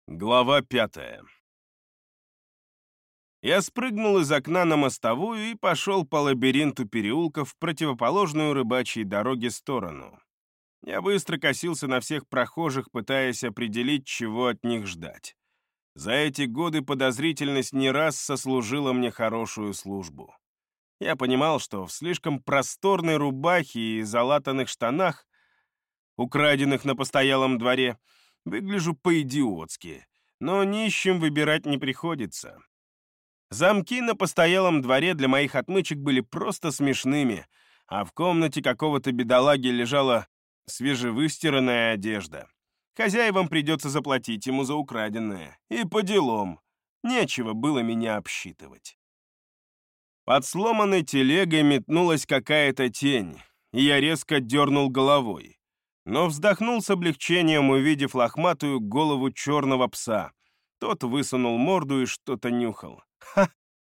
Глава 5. Я спрыгнул из окна на мостовую и пошел по лабиринту переулков в противоположную рыбачьей дороге сторону. Я быстро косился на всех прохожих, пытаясь определить, чего от них ждать. За эти годы подозрительность не раз сослужила мне хорошую службу. Я понимал, что в слишком просторной рубахе и залатанных штанах, украденных на постоялом дворе, выгляжу по-идиотски, но нищим выбирать не приходится. Замки на постоялом дворе для моих отмычек были просто смешными, а в комнате какого-то бедолаги лежала свежевыстиранная одежда. Хозяевам придется заплатить ему за украденное. И по делам. Нечего было меня обсчитывать. Под сломанной телегой метнулась какая-то тень, и я резко дернул головой. Но вздохнул с облегчением, увидев лохматую голову черного пса. Тот высунул морду и что-то нюхал. Ха!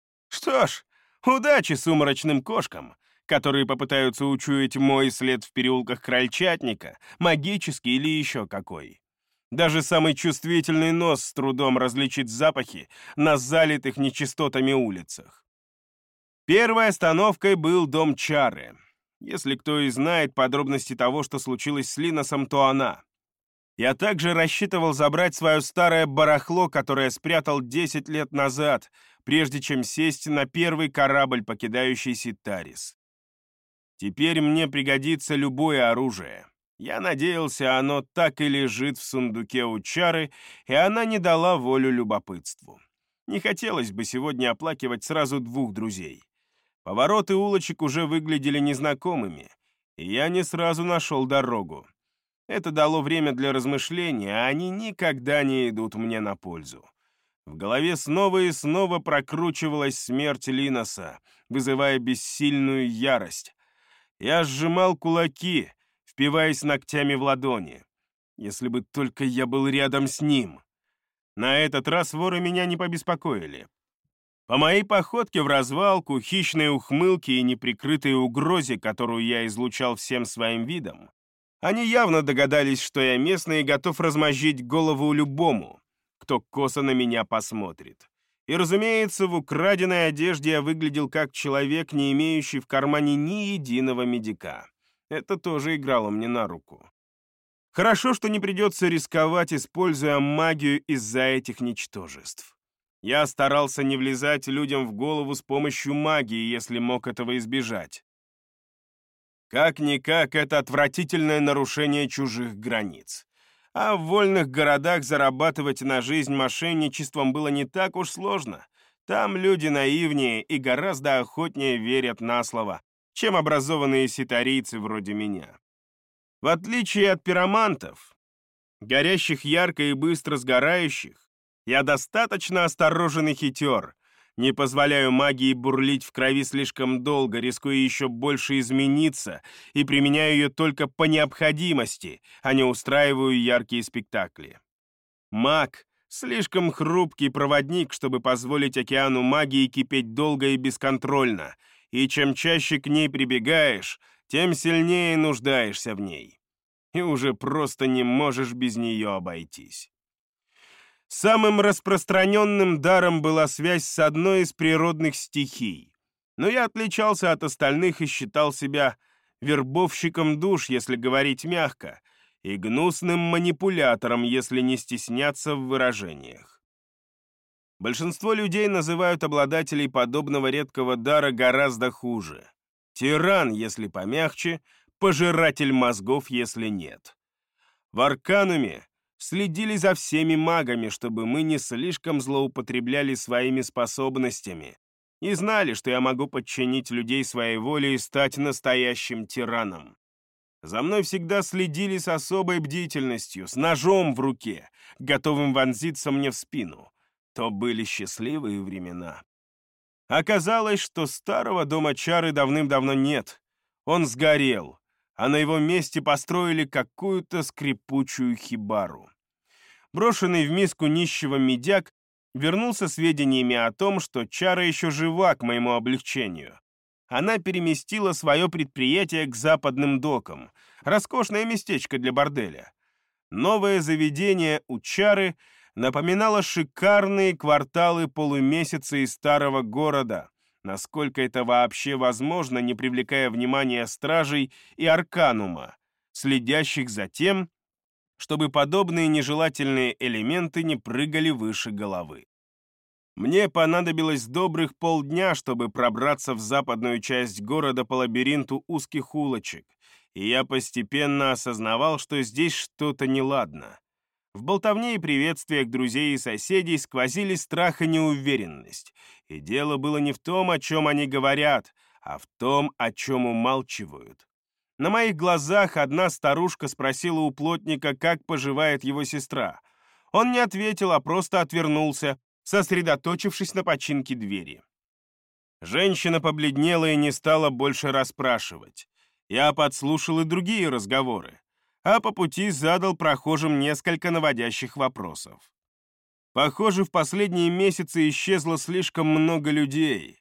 Что ж, удачи сумрачным кошкам, которые попытаются учуять мой след в переулках Крольчатника, магический или еще какой. Даже самый чувствительный нос с трудом различит запахи на залитых нечистотами улицах. Первой остановкой был дом Чары. Если кто и знает подробности того, что случилось с Линосом, то она. Я также рассчитывал забрать свое старое барахло, которое спрятал 10 лет назад, прежде чем сесть на первый корабль, покидающий Ситарис. Теперь мне пригодится любое оружие. Я надеялся, оно так и лежит в сундуке у Чары, и она не дала волю любопытству. Не хотелось бы сегодня оплакивать сразу двух друзей. Повороты улочек уже выглядели незнакомыми, и я не сразу нашел дорогу. Это дало время для размышления, а они никогда не идут мне на пользу. В голове снова и снова прокручивалась смерть Линоса, вызывая бессильную ярость. Я сжимал кулаки, впиваясь ногтями в ладони. Если бы только я был рядом с ним. На этот раз воры меня не побеспокоили. По моей походке в развалку, хищной ухмылке и неприкрытой угрозе, которую я излучал всем своим видом, они явно догадались, что я местный и готов размозжить голову любому, кто косо на меня посмотрит. И, разумеется, в украденной одежде я выглядел как человек, не имеющий в кармане ни единого медика. Это тоже играло мне на руку. Хорошо, что не придется рисковать, используя магию из-за этих ничтожеств. Я старался не влезать людям в голову с помощью магии, если мог этого избежать. Как-никак, это отвратительное нарушение чужих границ. А в вольных городах зарабатывать на жизнь мошенничеством было не так уж сложно. Там люди наивнее и гораздо охотнее верят на слово, чем образованные ситарийцы вроде меня. В отличие от пиромантов, горящих ярко и быстро сгорающих, я достаточно осторожен и хитер, не позволяю магии бурлить в крови слишком долго, рискуя еще больше измениться, и применяю ее только по необходимости, а не устраиваю яркие спектакли. Маг — слишком хрупкий проводник, чтобы позволить океану магии кипеть долго и бесконтрольно, и чем чаще к ней прибегаешь, тем сильнее нуждаешься в ней. И уже просто не можешь без нее обойтись. Самым распространенным даром была связь с одной из природных стихий. Но я отличался от остальных и считал себя вербовщиком душ, если говорить мягко, и гнусным манипулятором, если не стесняться в выражениях. Большинство людей называют обладателей подобного редкого дара гораздо хуже. Тиран, если помягче, пожиратель мозгов, если нет. В Аркануме следили за всеми магами, чтобы мы не слишком злоупотребляли своими способностями, и знали, что я могу подчинить людей своей воле и стать настоящим тираном. За мной всегда следили с особой бдительностью, с ножом в руке, готовым вонзиться мне в спину. То были счастливые времена. Оказалось, что старого дома Чары давным-давно нет. Он сгорел, а на его месте построили какую-то скрипучую хибару. Брошенный в миску нищего медяк вернулся сведениями о том, что Чара еще жива к моему облегчению. Она переместила свое предприятие к западным докам, роскошное местечко для борделя. Новое заведение у Чары напоминала шикарные кварталы полумесяца из старого города, насколько это вообще возможно, не привлекая внимания стражей и арканума, следящих за тем, чтобы подобные нежелательные элементы не прыгали выше головы. Мне понадобилось добрых полдня, чтобы пробраться в западную часть города по лабиринту узких улочек, и я постепенно осознавал, что здесь что-то неладно. В болтовне и приветствиях друзей и соседей сквозили страх и неуверенность, и дело было не в том, о чем они говорят, а в том, о чем умалчивают. На моих глазах одна старушка спросила у плотника, как поживает его сестра. Он не ответил, а просто отвернулся, сосредоточившись на починке двери. Женщина побледнела и не стала больше расспрашивать. Я подслушал и другие разговоры, а по пути задал прохожим несколько наводящих вопросов. Похоже, в последние месяцы исчезло слишком много людей,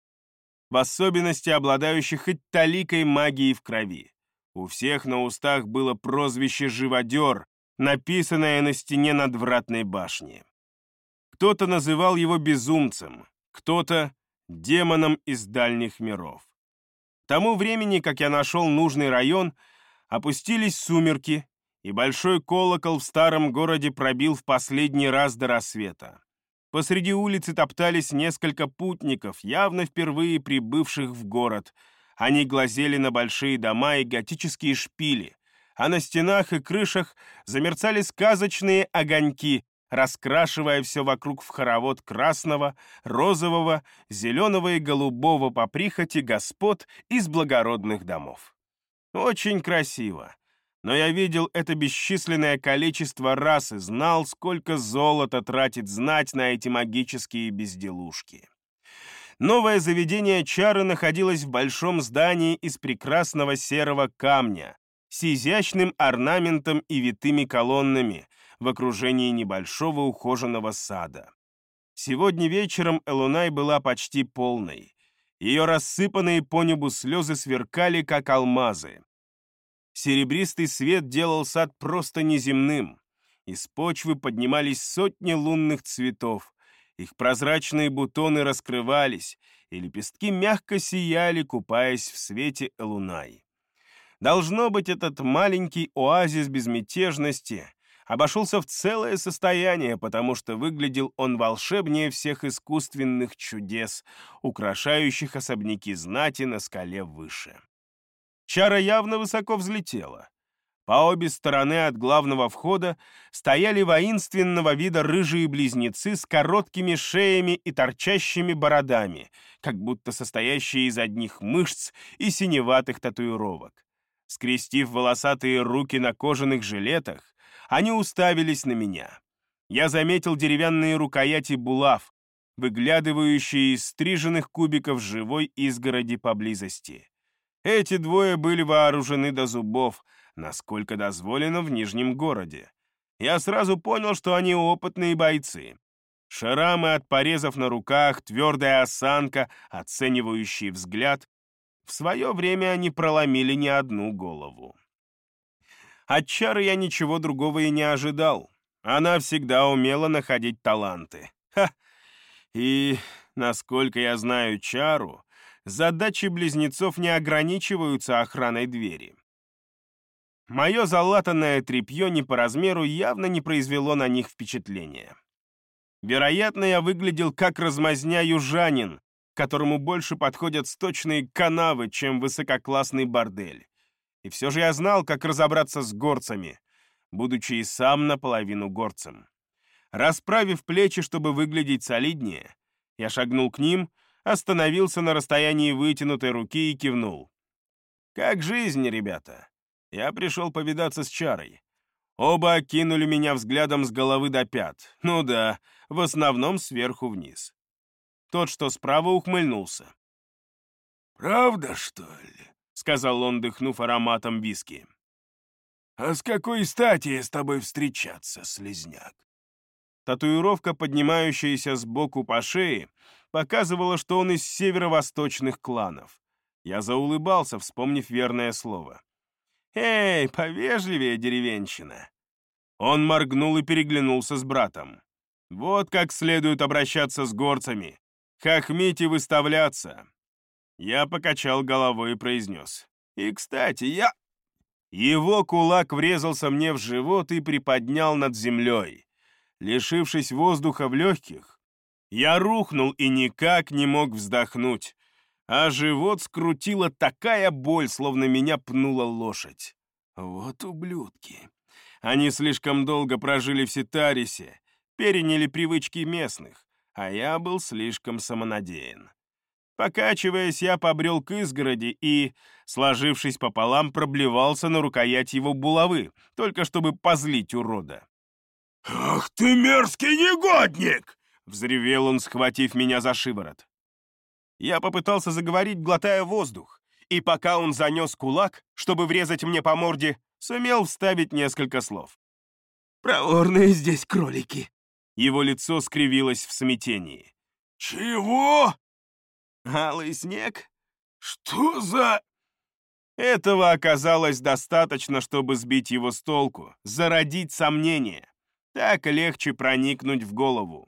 в особенности обладающих хоть таликой магии в крови. У всех на устах было прозвище «Живодер», написанное на стене надвратной башни. Кто-то называл его безумцем, кто-то — демоном из дальних миров. К тому времени, как я нашел нужный район, опустились сумерки, и большой колокол в старом городе пробил в последний раз до рассвета. Посреди улицы топтались несколько путников, явно впервые прибывших в город. Они глазели на большие дома и готические шпили, а на стенах и крышах замерцали сказочные огоньки, раскрашивая все вокруг в хоровод красного, розового, зеленого и голубого по прихоти господ из благородных домов. Очень красиво, но я видел это бесчисленное количество раз и знал, сколько золота тратит знать на эти магические безделушки. Новое заведение чары находилось в большом здании из прекрасного серого камня с изящным орнаментом и витыми колоннами, в окружении небольшого ухоженного сада. Сегодня вечером Элунай была почти полной. Ее рассыпанные по небу слезы сверкали, как алмазы. Серебристый свет делал сад просто неземным. Из почвы поднимались сотни лунных цветов. Их прозрачные бутоны раскрывались, и лепестки мягко сияли, купаясь в свете Элунай. Должно быть, этот маленький оазис безмятежности обошелся в целое состояние, потому что выглядел он волшебнее всех искусственных чудес, украшающих особняки знати на скале выше. Чара явно высоко взлетела. По обе стороны от главного входа стояли воинственного вида рыжие близнецы с короткими шеями и торчащими бородами, как будто состоящие из одних мышц и синеватых татуировок. Скрестив волосатые руки на кожаных жилетах, они уставились на меня. Я заметил деревянные рукояти булав, выглядывающие из стриженных кубиков живой изгороди поблизости. Эти двое были вооружены до зубов, насколько дозволено в Нижнем городе. Я сразу понял, что они опытные бойцы. Шрамы от порезов на руках, твердая осанка, оценивающий взгляд. В свое время они проломили не одну голову. От Чары я ничего другого и не ожидал. Она всегда умела находить таланты. И, насколько я знаю Чару, задачи близнецов не ограничиваются охраной двери. Мое залатанное тряпье не по размеру явно не произвело на них впечатления. Вероятно, я выглядел как размазня южанин, которому больше подходят сточные канавы, чем высококлассный бордель. И все же я знал, как разобраться с горцами, будучи и сам наполовину горцем. Расправив плечи, чтобы выглядеть солиднее, я шагнул к ним, остановился на расстоянии вытянутой руки и кивнул. «Как жизнь, ребята?» Я пришел повидаться с Чарой. Оба окинули меня взглядом с головы до пят. Ну да, в основном сверху вниз. Тот, что справа, ухмыльнулся. «Правда, что ли?» — сказал он, дыхнув ароматом виски. «А с какой стати с тобой встречаться, слизняк?» Татуировка, поднимающаяся сбоку по шее, показывала, что он из северо-восточных кланов. Я заулыбался, вспомнив верное слово. «Эй, повежливее, деревенщина!» Он моргнул и переглянулся с братом. Вот как следует обращаться с горцами. Хохмить и выставляться. Я покачал головой и произнес. И, кстати, я... Его кулак врезался мне в живот и приподнял над землей. Лишившись воздуха в легких, я рухнул и никак не мог вздохнуть, а живот скрутила такая боль, словно меня пнула лошадь. Вот ублюдки. Они слишком долго прожили в Ситарисе, переняли привычки местных, а я был слишком самонадеян. Покачиваясь, я побрел к изгороди и, сложившись пополам, проблевался на рукоять его булавы, только чтобы позлить урода. «Ах ты мерзкий негодник!» — взревел он, схватив меня за шиворот. Я попытался заговорить, глотая воздух, и пока он занес кулак, чтобы врезать мне по морде, сумел вставить несколько слов. «Проворные здесь кролики!» Его лицо скривилось в смятении. «Чего? «Алый снег?» Что за...» Этого оказалось достаточно, чтобы сбить его с толку, зародить сомнения. Так легче проникнуть в голову.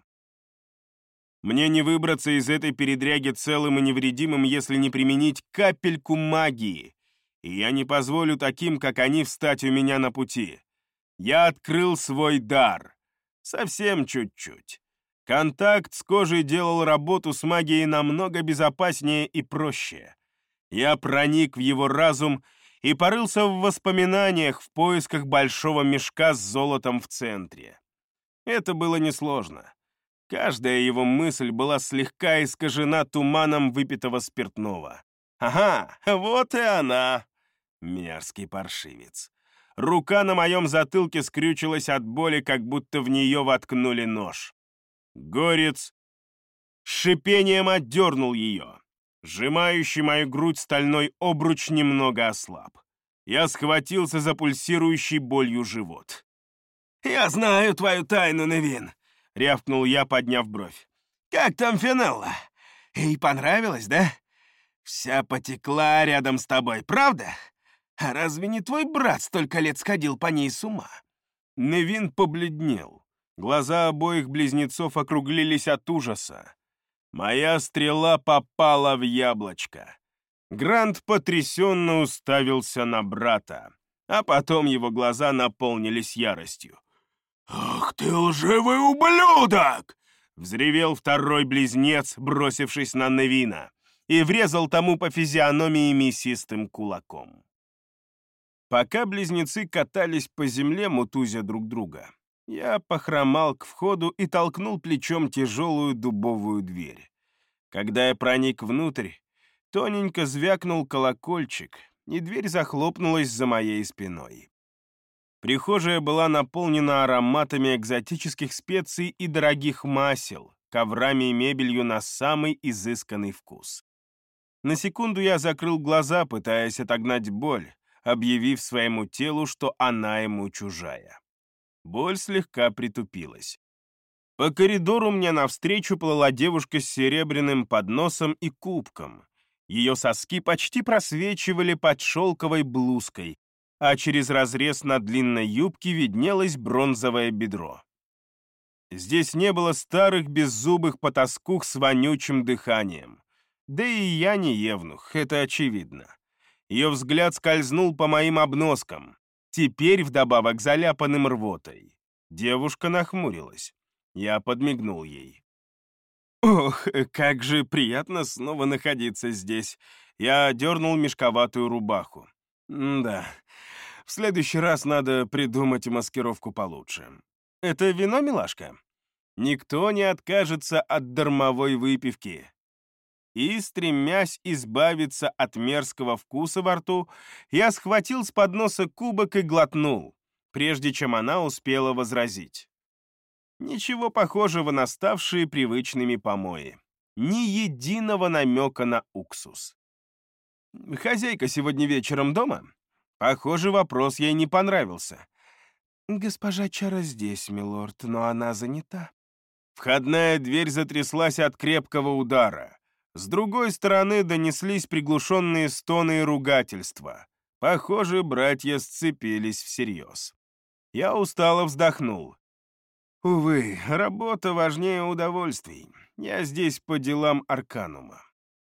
Мне не выбраться из этой передряги целым и невредимым, если не применить капельку магии. И я не позволю таким, как они, встать у меня на пути. Я открыл свой дар. Совсем чуть-чуть. Контакт с кожей делал работу с магией намного безопаснее и проще. Я проник в его разум и порылся в воспоминаниях в поисках большого мешка с золотом в центре. Это было несложно. Каждая его мысль была слегка искажена туманом выпитого спиртного. Ага, вот и она! Мерзкий паршивец. Рука на моем затылке скрючилась от боли, как будто в нее воткнули нож. Горец с шипением отдернул ее. Сжимающий мою грудь стальной обруч немного ослаб. Я схватился за пульсирующий болью живот. «Я знаю твою тайну, Невин!» — рявкнул я, подняв бровь. «Как там Финелла? Ей понравилось, да? Вся потекла рядом с тобой, правда? А разве не твой брат столько лет сходил по ней с ума?» Невин побледнел. Глаза обоих близнецов округлились от ужаса. Моя стрела попала в яблочко. Грант потрясенно уставился на брата, а потом его глаза наполнились яростью. «Ах ты лживый ублюдок!» — взревел второй близнец, бросившись на Невина, и врезал тому по физиономии мясистым кулаком. Пока близнецы катались по земле, мутузя друг друга, я похромал к входу и толкнул плечом тяжелую дубовую дверь. Когда я проник внутрь, тоненько звякнул колокольчик, и дверь захлопнулась за моей спиной. Прихожая была наполнена ароматами экзотических специй и дорогих масел, коврами и мебелью на самый изысканный вкус. На секунду я закрыл глаза, пытаясь отогнать боль, объявив своему телу, что она ему чужая. Боль слегка притупилась. По коридору мне навстречу плыла девушка с серебряным подносом и кубком. Ее соски почти просвечивали под шелковой блузкой, а через разрез на длинной юбке виднелось бронзовое бедро. Здесь не было старых беззубых потаскух с вонючим дыханием. Да и я не евнух, это очевидно. Ее взгляд скользнул по моим обноскам, теперь вдобавок заляпанным рвотой. Девушка нахмурилась. Я подмигнул ей. «Ох, как же приятно снова находиться здесь!» Я дернул мешковатую рубаху. «Да, в следующий раз надо придумать маскировку получше. Это вино, милашка? Никто не откажется от дармовой выпивки». И, стремясь избавиться от мерзкого вкуса во рту, я схватил с подноса кубок и глотнул, прежде чем она успела возразить. Ничего похожего на ставшие привычными помои. Ни единого намека на уксус. «Хозяйка сегодня вечером дома?» Похоже, вопрос ей не понравился. «Госпожа Чара здесь, милорд, но она занята». Входная дверь затряслась от крепкого удара. С другой стороны донеслись приглушенные стоны и ругательства. Похоже, братья сцепились всерьез. Я устало вздохнул. Увы, работа важнее удовольствий. Я здесь по делам Арканума.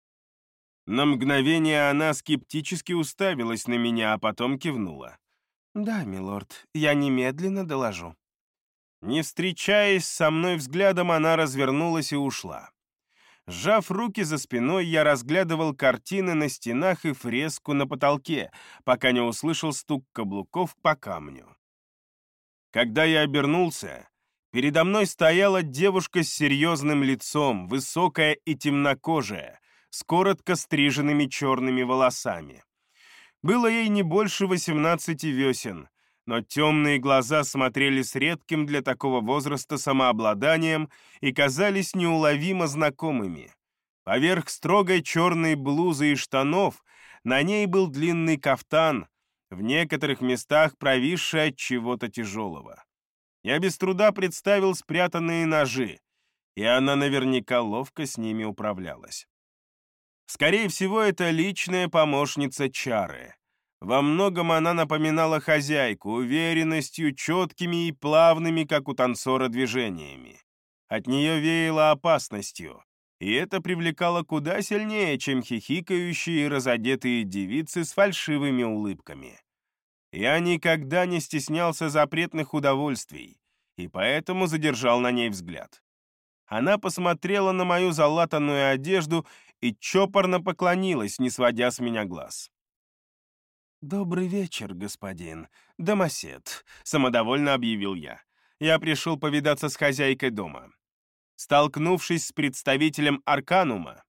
На мгновение она скептически уставилась на меня, а потом кивнула. «Да, милорд, я немедленно доложу». Не встречаясь со мной взглядом, она развернулась и ушла. Сжав руки за спиной, я разглядывал картины на стенах и фреску на потолке, пока не услышал стук каблуков по камню. Когда я обернулся, передо мной стояла девушка с серьезным лицом, высокая и темнокожая, с коротко стриженными черными волосами. Было ей не больше 18 весен, но темные глаза смотрели с редким для такого возраста самообладанием и казались неуловимо знакомыми. Поверх строгой черной блузы и штанов на ней был длинный кафтан, в некоторых местах провисший от чего-то тяжелого. Я без труда представил спрятанные ножи, и она наверняка ловко с ними управлялась. Скорее всего, это личная помощница Чары. Во многом она напоминала хозяйку, уверенностью, четкими и плавными, как у танцора, движениями. От нее веяло опасностью, и это привлекало куда сильнее, чем хихикающие и разодетые девицы с фальшивыми улыбками. Я никогда не стеснялся запретных удовольствий, и поэтому задержал на ней взгляд. Она посмотрела на мою залатанную одежду и чопорно поклонилась, не сводя с меня глаз. «Добрый вечер, господин домосед», — самодовольно объявил я. Я пришел повидаться с хозяйкой дома. Столкнувшись с представителем Арканума,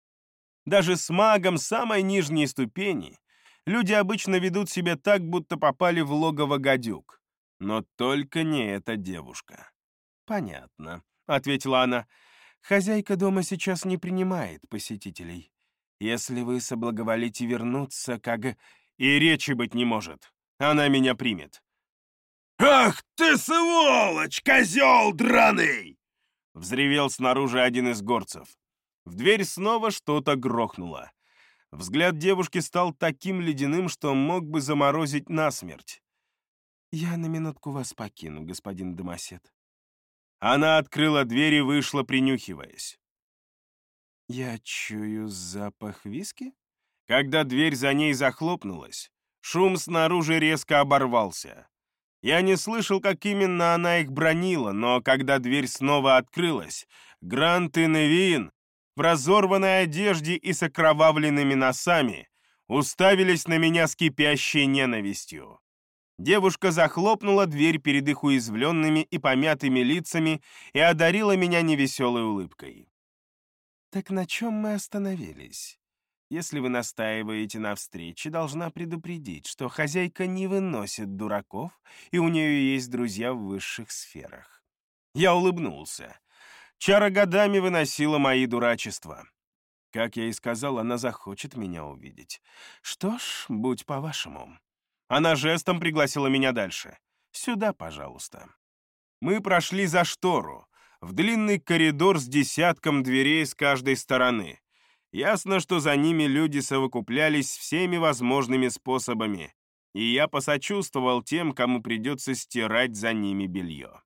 даже с магом самой нижней ступени, люди обычно ведут себя так, будто попали в логово гадюк. Но только не эта девушка. «Понятно», — ответила она. «Хозяйка дома сейчас не принимает посетителей. Если вы соблаговолите вернуться, как...» «И речи быть не может. Она меня примет». «Ах ты, сволочь, козел драный!» — взревел снаружи один из горцев. В дверь снова что-то грохнуло. Взгляд девушки стал таким ледяным, что мог бы заморозить насмерть. «Я на минутку вас покину, господин домосед». Она открыла дверь и вышла, принюхиваясь. «Я чую запах виски?» Когда дверь за ней захлопнулась, шум снаружи резко оборвался. Я не слышал, как именно она их бранила, но когда дверь снова открылась, Грант и Невин в разорванной одежде и с окровавленными носами уставились на меня с кипящей ненавистью. Девушка захлопнула дверь перед их уязвленными и помятыми лицами и одарила меня невеселой улыбкой. «Так на чем мы остановились? Если вы настаиваете на встрече, должна предупредить, что хозяйка не выносит дураков, и у нее есть друзья в высших сферах». Я улыбнулся. Чара годами выносила мои дурачества. Как я и сказал, она захочет меня увидеть. Что ж, будь по-вашему. Она жестом пригласила меня дальше. «Сюда, пожалуйста». Мы прошли за штору, в длинный коридор с десятком дверей с каждой стороны. Ясно, что за ними люди совокуплялись всеми возможными способами, и я посочувствовал тем, кому придется стирать за ними белье.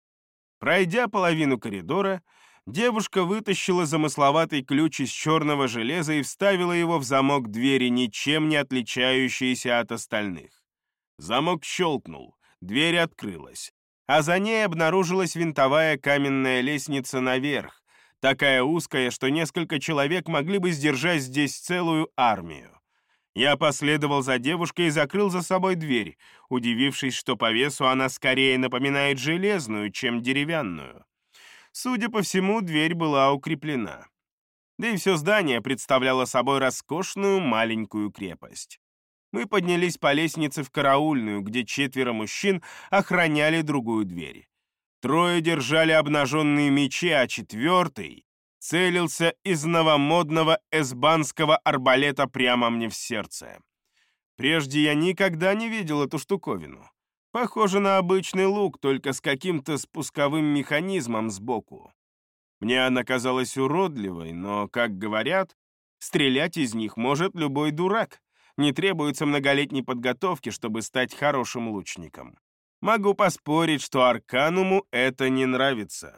Пройдя половину коридора, девушка вытащила замысловатый ключ из черного железа и вставила его в замок двери, ничем не отличающийся от остальных. Замок щелкнул, дверь открылась, а за ней обнаружилась винтовая каменная лестница наверх, такая узкая, что несколько человек могли бы сдержать здесь целую армию. Я последовал за девушкой и закрыл за собой дверь, удивившись, что по весу она скорее напоминает железную, чем деревянную. Судя по всему, дверь была укреплена. Да и все здание представляло собой роскошную маленькую крепость. Мы поднялись по лестнице в караульную, где 4 мужчин охраняли другую дверь. 3 держали обнаженные мечи, а 4 целился из новомодного эсбанского арбалета прямо мне в сердце. Прежде я никогда не видел эту штуковину. Похоже на обычный лук, только с каким-то спусковым механизмом сбоку. Мне она казалась уродливой, но, как говорят, стрелять из них может любой дурак. Не требуется многолетней подготовки, чтобы стать хорошим лучником. Могу поспорить, что Аркануму это не нравится.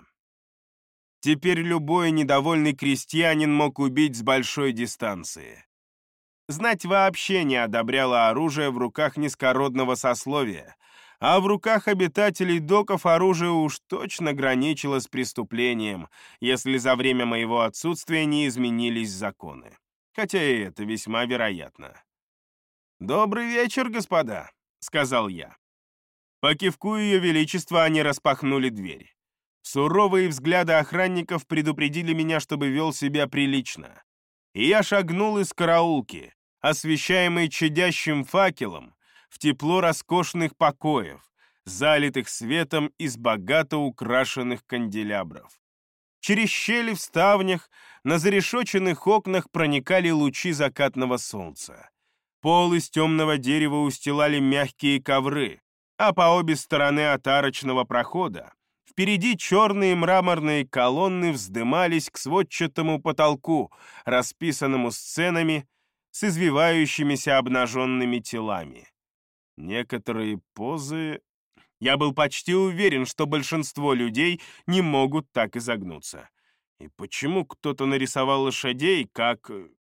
Теперь любой недовольный крестьянин мог убить с большой дистанции. Знать вообще не одобряла оружие в руках низкородного сословия, а в руках обитателей доков оружие уж точно граничило с преступлением, если за время моего отсутствия не изменились законы. Хотя и это весьма вероятно. «Добрый вечер, господа», — сказал я. По кивку Ее Величества они распахнули дверь. Суровые взгляды охранников предупредили меня, чтобы вел себя прилично. И я шагнул из караулки, освещаемый чадящим факелом, в тепло роскошных покоев, залитых светом из богато украшенных канделябров. Через щели в ставнях на зарешоченных окнах проникали лучи закатного солнца. Пол из темного дерева устилали мягкие ковры, а по обе стороны от арочного прохода впереди черные мраморные колонны вздымались к сводчатому потолку, расписанному сценами с извивающимися обнаженными телами. Некоторые позы... Я был почти уверен, что большинство людей не могут так изогнуться. И почему кто-то нарисовал лошадей, как...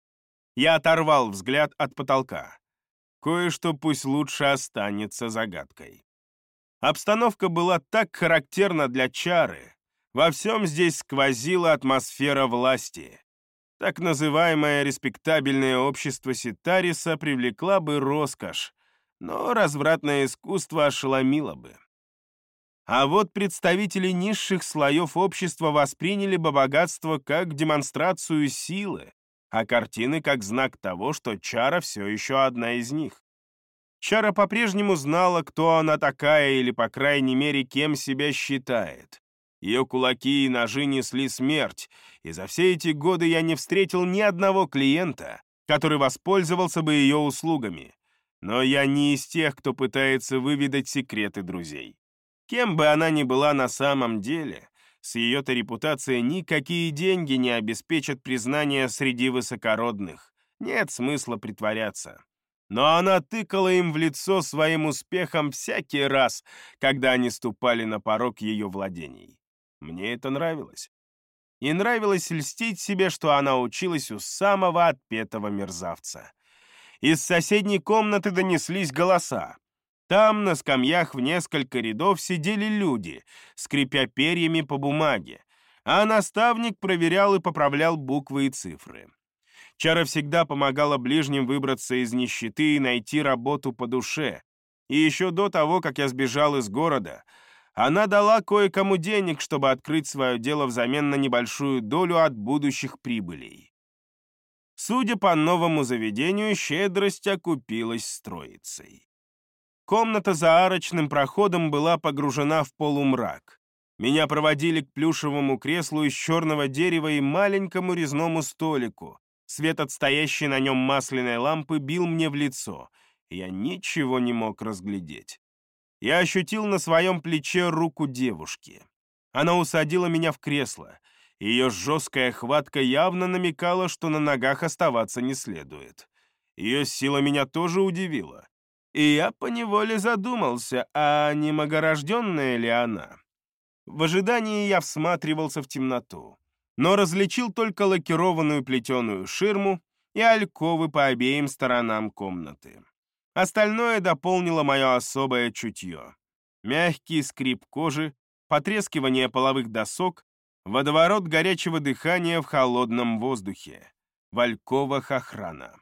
Я оторвал взгляд от потолка. Кое-что пусть лучше останется загадкой. Обстановка была так характерна для чары. Во всем здесь сквозила атмосфера власти. Так называемое респектабельное общество Ситариса привлекла бы роскошь, но развратное искусство ошеломило бы. А вот представители низших слоев общества восприняли бы богатство как демонстрацию силы, а картины как знак того, что чара все еще одна из них. Чара по-прежнему знала, кто она такая или, по крайней мере, кем себя считает. Ее кулаки и ножи несли смерть, и за все эти годы я не встретил ни одного клиента, который воспользовался бы ее услугами. Но я не из тех, кто пытается выведать секреты друзей. Кем бы она ни была на самом деле, с ее-то репутацией никакие деньги не обеспечат признания среди высокородных. Нет смысла притворяться. Но она тыкала им в лицо своим успехом всякий раз, когда они ступали на порог ее владений. Мне это нравилось. И нравилось льстить себе, что она училась у самого отпетого мерзавца. Из соседней комнаты донеслись голоса. Там на скамьях в несколько рядов сидели люди, скрипя перьями по бумаге, а наставник проверял и поправлял буквы и цифры. Чара всегда помогала ближним выбраться из нищеты и найти работу по душе. И еще до того, как я сбежал из города, она дала кое-кому денег, чтобы открыть свое дело взамен на небольшую долю от будущих прибылей. Судя по новому заведению, щедрость окупилась с троицей. Комната за арочным проходом была погружена в полумрак. Меня проводили к плюшевому креслу из черного дерева и маленькому резному столику. Свет от стоящей на нем масляной лампы бил мне в лицо, и я ничего не мог разглядеть. Я ощутил на своем плече руку девушки. Она усадила меня в кресло, и ее жесткая хватка явно намекала, что на ногах оставаться не следует. Ее сила меня тоже удивила, и я поневоле задумался, а не многорожденная ли она. В ожидании я всматривался в темноту, но различил только лакированную плетеную ширму и альковы по обеим сторонам комнаты. Остальное дополнило мое особое чутье. Мягкий скрип кожи, потрескивание половых досок, водоворот горячего дыхания в холодном воздухе. В альковах охрана.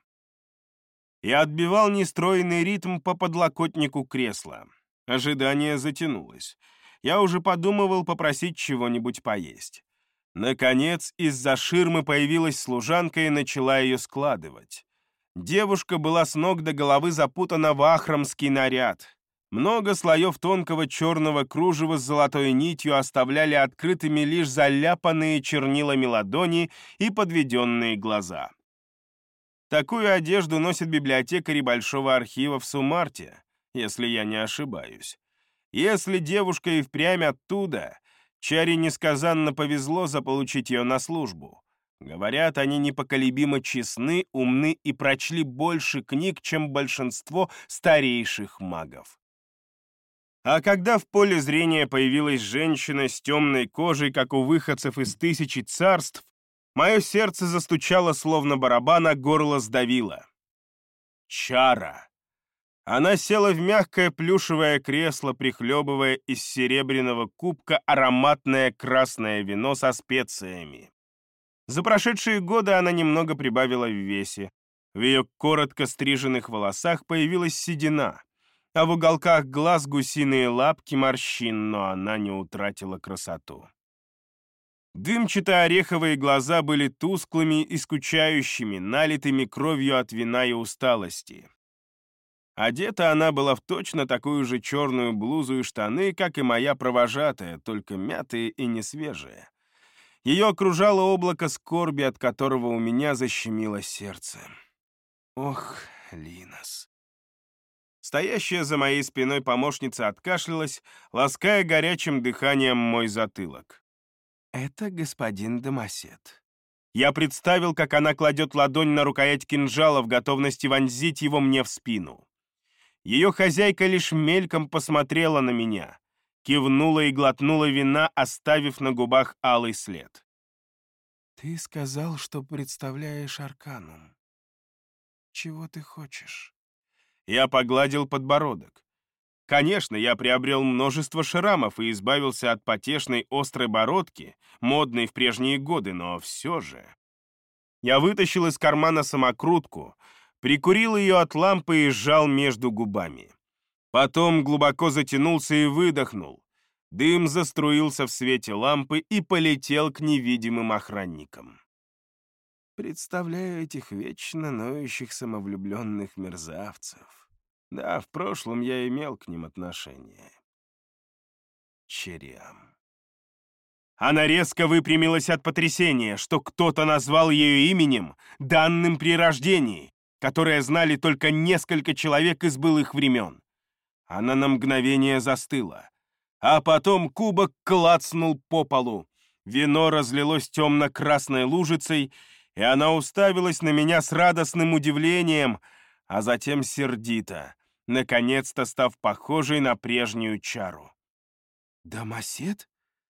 Я отбивал нестройный ритм по подлокотнику кресла. Ожидание затянулось. Я уже подумывал попросить чего-нибудь поесть. Наконец, из-за ширмы появилась служанка и начала ее складывать. Девушка была с ног до головы запутана в ахромский наряд. Много слоев тонкого черного кружева с золотой нитью оставляли открытыми лишь заляпанные чернилами ладони и подведенные глаза. Такую одежду носят библиотекари Большого архива в Сумарте, если я не ошибаюсь. Если девушка и впрямь оттуда, Чаре несказанно повезло заполучить ее на службу. Говорят, они непоколебимо честны, умны и прочли больше книг, чем большинство старейших магов. А когда в поле зрения появилась женщина с темной кожей, как у выходцев из тысячи царств, мое сердце застучало, словно барабан, а горло сдавило. Чара. Она села в мягкое плюшевое кресло, прихлебывая из серебряного кубка ароматное красное вино со специями. За прошедшие годы она немного прибавила в весе. В ее коротко стриженных волосах появилась седина, а в уголках глаз гусиные лапки морщин, но она не утратила красоту. Дымчато-ореховые глаза были тусклыми и скучающими, налитыми кровью от вина и усталости. Одета она была в точно такую же черную блузу и штаны, как и моя провожатая, только мятые и несвежие. Ее окружало облако скорби, от которого у меня защемило сердце. Ох, Линос. Стоящая за моей спиной помощница откашлялась, лаская горячим дыханием мой затылок. «Это господин Домосед». Я представил, как она кладет ладонь на рукоять кинжала в готовности вонзить его мне в спину. Ее хозяйка лишь мельком посмотрела на меня, кивнула и глотнула вина, оставив на губах алый след. «Ты сказал, что представляешь Арканум. Чего ты хочешь?» Я погладил подбородок. Конечно, я приобрел множество шрамов и избавился от потешной острой бородки, модной в прежние годы, но все же... Я вытащил из кармана самокрутку, прикурил ее от лампы и сжал между губами. Потом глубоко затянулся и выдохнул. Дым заструился в свете лампы и полетел к невидимым охранникам. Представляю этих вечно ноющих самовлюбленных мерзавцев. Да, в прошлом я имел к ним отношение. Черям. Она резко выпрямилась от потрясения, что кто-то назвал ее именем, данным при рождении, которое знали только несколько человек из былых времен. Она на мгновение застыла, а потом кубок клацнул по полу. Вино разлилось темно-красной лужицей, и она уставилась на меня с радостным удивлением, а затем сердито, наконец-то став похожей на прежнюю Чару. «Домосед?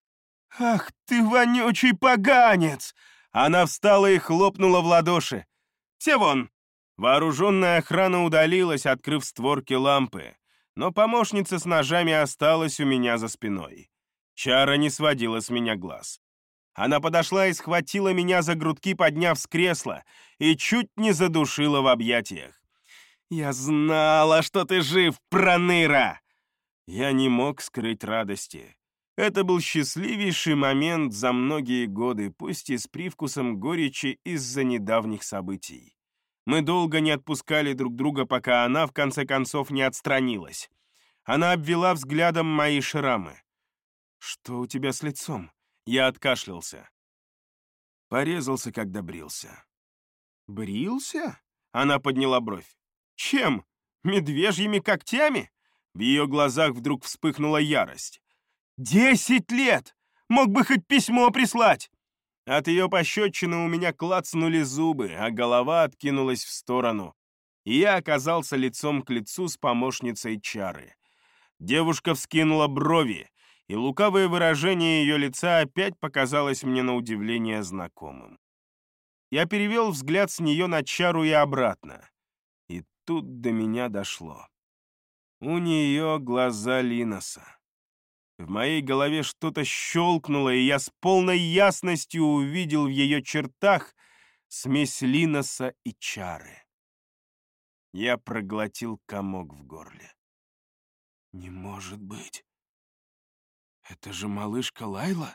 Ах ты, вонючий поганец!» Она встала и хлопнула в ладоши. «Все вон!» Вооруженная охрана удалилась, открыв створки лампы, но помощница с ножами осталась у меня за спиной. Чара не сводила с меня глаз. Она подошла и схватила меня за грудки, подняв с кресла, и чуть не задушила в объятиях. «Я знала, что ты жив, проныра!» Я не мог скрыть радости. Это был счастливейший момент за многие годы, пусть и с привкусом горечи из-за недавних событий. Мы долго не отпускали друг друга, пока она, в конце концов, не отстранилась. Она обвела взглядом мои шрамы. «Что у тебя с лицом?» Я откашлялся. Порезался, когда брился. «Брился?» Она подняла бровь. «Чем? Медвежьими когтями?» В ее глазах вдруг вспыхнула ярость. 10 лет! Мог бы хоть письмо прислать!» От ее пощечины у меня клацнули зубы, а голова откинулась в сторону, и я оказался лицом к лицу с помощницей Чары. Девушка вскинула брови, и лукавое выражение ее лица опять показалось мне на удивление знакомым. Я перевел взгляд с нее на Чару и обратно, и тут до меня дошло. У нее глаза Линоса. В моей голове что-то щелкнуло, и я с полной ясностью увидел в ее чертах смесь Линоса и Чары. Я проглотил комок в горле. «Не может быть! Это же малышка Лайла?»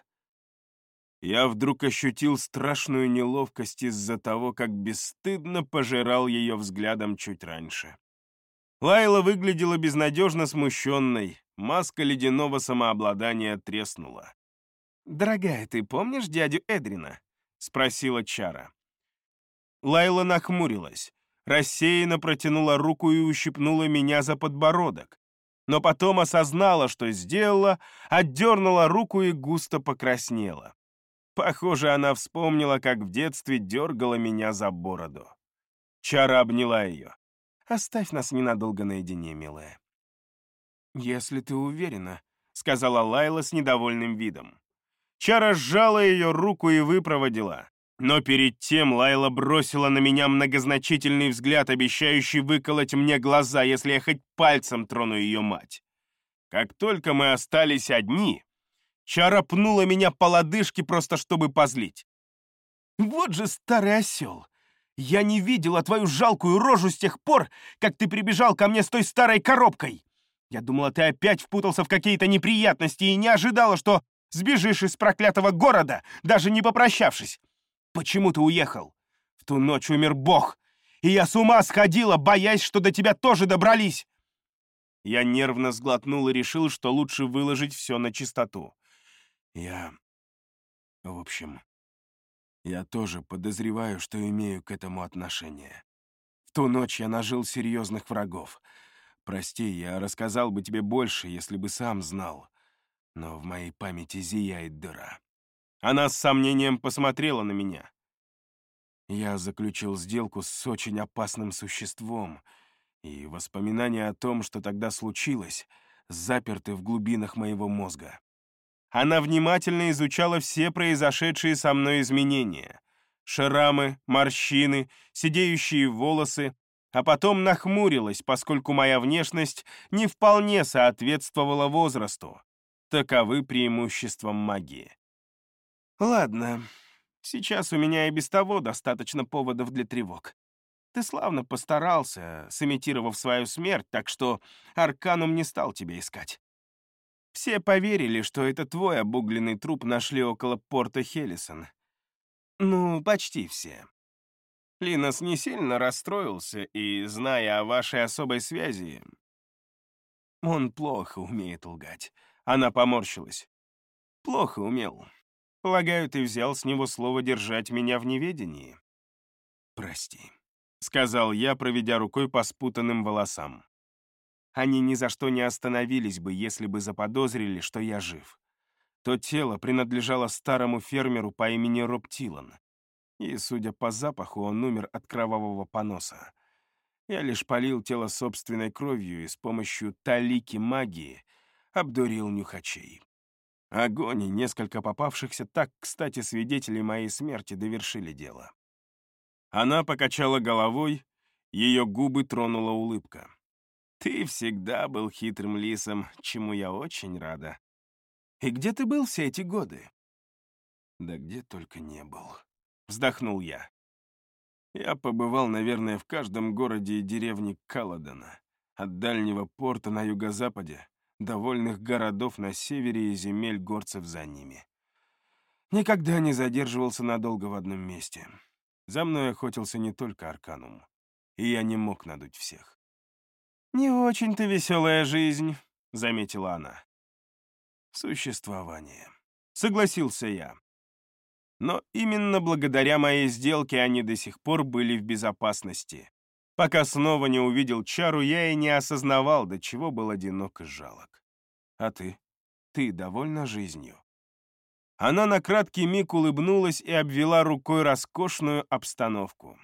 Я вдруг ощутил страшную неловкость из-за того, как бесстыдно пожирал ее взглядом чуть раньше. Лайла выглядела безнадежно смущенной, маска ледяного самообладания треснула. «Дорогая, ты помнишь дядю Эдрина?» — спросила Чара. Лайла нахмурилась, рассеянно протянула руку и ущипнула меня за подбородок, но потом осознала, что сделала, отдернула руку и густо покраснела. Похоже, она вспомнила, как в детстве дергала меня за бороду. Чара обняла ее. «Оставь нас ненадолго наедине, милая». «Если ты уверена», — сказала Лайла с недовольным видом. Чара сжала ее руку и выпроводила. Но перед тем Лайла бросила на меня многозначительный взгляд, обещающий выколоть мне глаза, если я хоть пальцем трону ее мать. Как только мы остались одни, Чара пнула меня по лодыжке, просто чтобы позлить. «Вот же старый осел! Я не видела твою жалкую рожу с тех пор, как ты прибежал ко мне с той старой коробкой! Я думала, ты опять впутался в какие-то неприятности и не ожидала, что сбежишь из проклятого города, даже не попрощавшись. Почему ты уехал? В ту ночь умер Бог, и я с ума сходила, боясь, что до тебя тоже добрались!» Я нервно сглотнул и решил, что лучше выложить все на чистоту. В общем, я тоже подозреваю, что имею к этому отношение. В ту ночь я нажил серьезных врагов. Прости, я рассказал бы тебе больше, если бы сам знал. Но в моей памяти зияет дыра. Она с сомнением посмотрела на меня. Я заключил сделку с очень опасным существом, и воспоминания о том, что тогда случилось, заперты в глубинах моего мозга. Она внимательно изучала все произошедшие со мной изменения. Шрамы, морщины, сидеющие волосы, а потом нахмурилась, поскольку моя внешность не вполне соответствовала возрасту. Таковы преимущества магии. «Ладно, сейчас у меня и без того достаточно поводов для тревог. Ты славно постарался, сымитировав свою смерть, так что Арканум не стал тебя искать. Все поверили, что это твой обугленный труп нашли около порта Хелисон. Ну, почти все. Линос не сильно расстроился, и, зная о вашей особой связи, он плохо умеет лгать. Она поморщилась. Плохо умел. Полагаю, ты взял с него слово держать меня в неведении. Прости, — сказал я, проведя рукой по спутанным волосам. Они ни за что не остановились бы, если бы заподозрили, что я жив. То тело принадлежало старому фермеру по имени Роб Тилан, и, судя по запаху, он умер от кровавого поноса. Я лишь полил тело собственной кровью и с помощью талики магии обдурил нюхачей. Огонь и несколько попавшихся так, кстати, свидетелей моей смерти довершили дело. Она покачала головой, ее губы тронула улыбка. «Ты всегда был хитрым лисом, чему я очень рада. И где ты был все эти годы?» «Да где только не был», — вздохнул я. «Я побывал, наверное, в каждом городе и деревне Каладана, от дальнего порта на юго-западе до вольных городов на севере и земель горцев за ними. Никогда не задерживался надолго в одном месте. За мной охотился не только Арканум, и я не мог надуть всех». «Не очень-то веселая жизнь», — заметила она. «Существование», — согласился я. Но именно благодаря моей сделке они до сих пор были в безопасности. Пока снова не увидел Чару, я и не осознавал, до чего был одинок и жалок. А ты? Ты довольна жизнью?» Она на краткий миг улыбнулась и обвела рукой роскошную обстановку.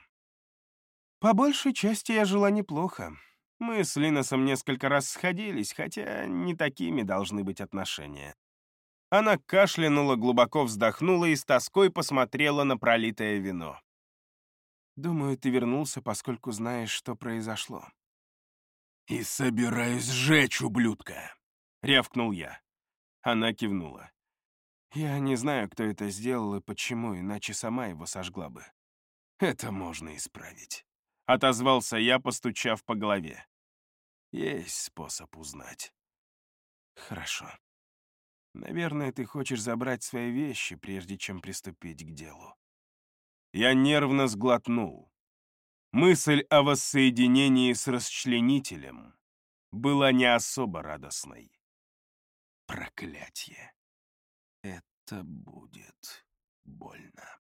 «По большей части я жила неплохо. Мы с Линосом несколько раз сходились, хотя не такими должны быть отношения». Она кашлянула, глубоко вздохнула и с тоской посмотрела на пролитое вино. «Думаю, ты вернулся, поскольку знаешь, что произошло». «И собираюсь сжечь ублюдка!» — рявкнул я. Она кивнула. «Я не знаю, кто это сделал и почему, иначе сама его сожгла бы. Это можно исправить», — отозвался я, постучав по голове. «Есть способ узнать». «Хорошо. Наверное, ты хочешь забрать свои вещи, прежде чем приступить к делу». Я нервно сглотнул. Мысль о воссоединении с расчленителем была не особо радостной. Проклятье. Это будет больно.